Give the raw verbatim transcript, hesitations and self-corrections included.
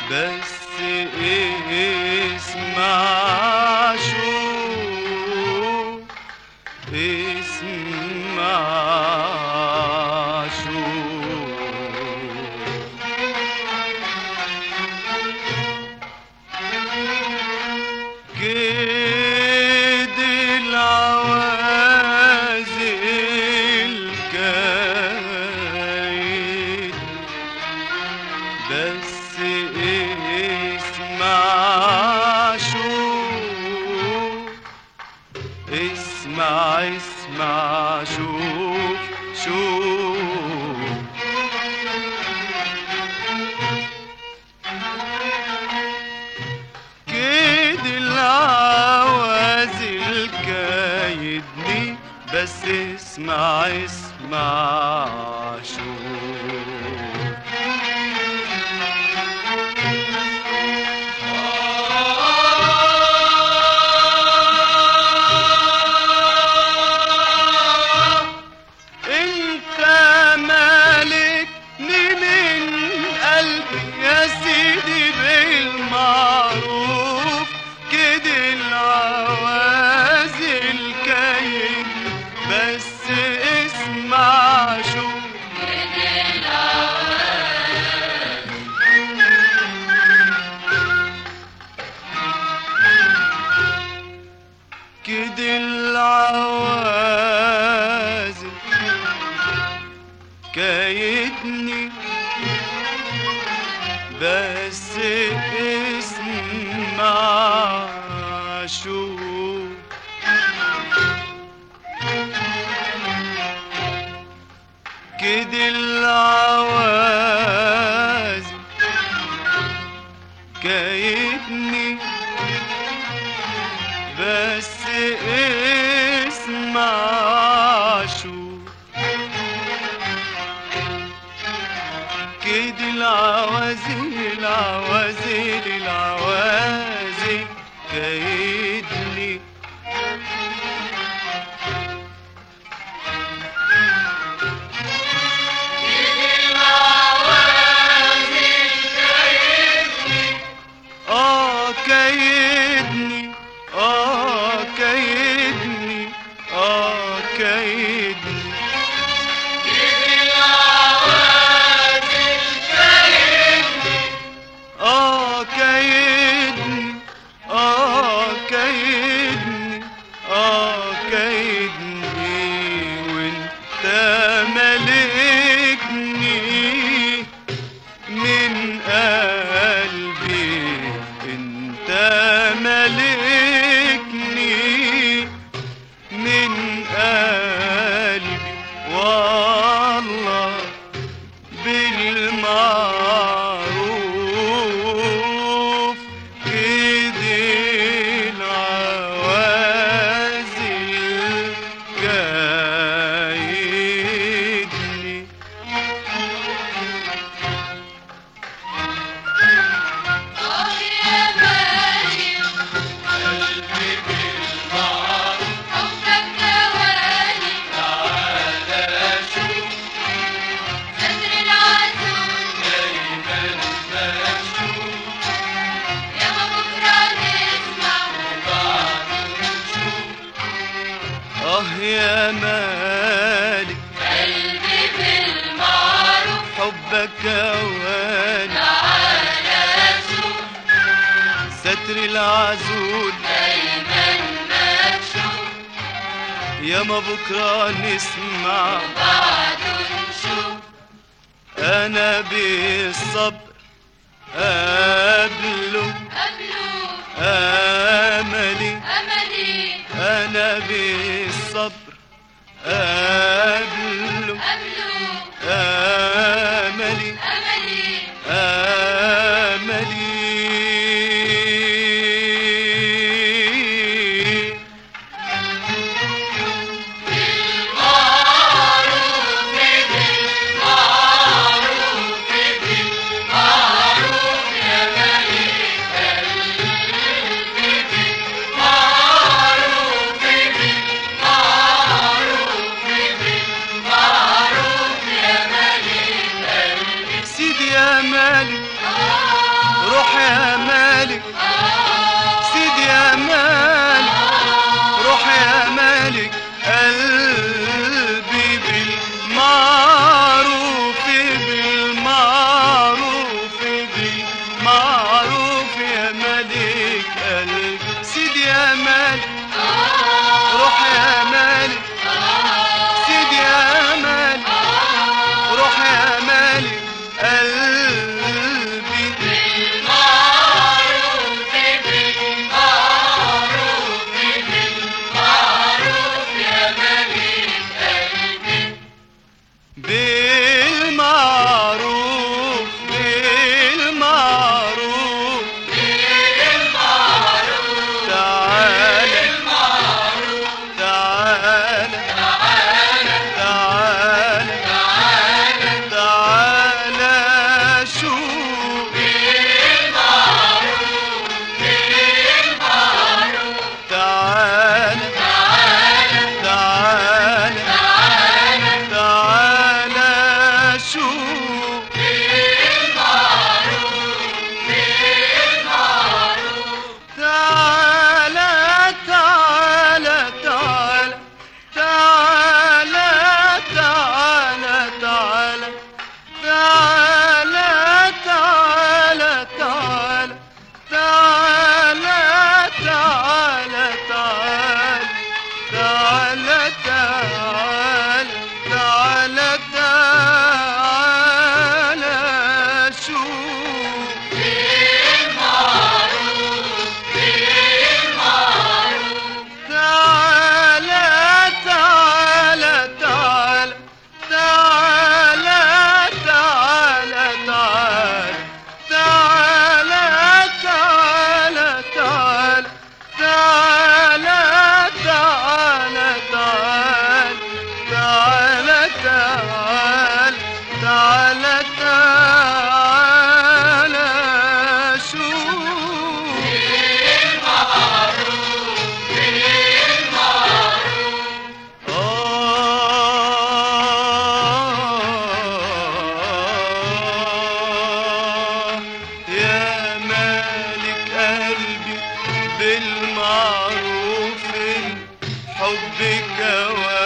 بس اسمع شوف، اسمع شوف. كيد العوازل كايد، بس اسمع شوف، اسمع اسمع شوف شوف. كيد العوازل كايدني، بس اسمع اسمع شوف. كيد العوازل كايدني، بس اسمع شوف. كيد العوازل كايدني، بس اسمع شوف. كيد العوازل العوازل العوازل كايدني، كيد العوازل كايدني، اه كايدني، اه كايدني، اه كايدني. كيد العوازل كايدني، اه كايدني، اه كايدني، اه كايدني. وانت ملكني من قلبي، انت ملكني من قلبي، والله بالمعروف. كيد العوازل كايدني. آه يا مالك قلبي بالمعروف، حبك أواني، تعالى شوف ستر العزول دايما مكشوف، ياما بكرة نسمع بعده نشوف. أنا بالصبر قبله قبله أملي، أملي، أنا بالصبر قبله قبله أملي، أملي، أملي. بالمعروف بالمعروف بالمعروف روح يا مالك سيدي يا مالك روح يا مالك قلبي بالمعروف بالمعروف بالمعروف يا مالك قلبي سيدي يا مالك روح يا مالك سيدي يا مالك روح يا مالك قلبي بالمعروف بالمعروف بالمعروف يا ملك قلبي بالمعروف بالمعروف بالمعروف تعالى بالمعروف تعالى تعالى تعالى تعالى تعالى شوف بالمعروف بالمعروف تعالى تعالى تعالى تعالى تعالى شوف بالمعروف بالمعروف تعالى تعالى تعالى تعالى تعالى تعالى تعالى تعالى تعالى تعالى تعالى تعالى تعالى تعالى تعالى شوف بالمعروف بالمعروف تعالى تعالى تعالى تعالى تعالى تعالى تعالى تعالى تعالى تعالى تعالى تعالى تعالى تعالى تعالى شوف بالمعروف بالمعروف آه يا مالك قلبي بالمعروف حبك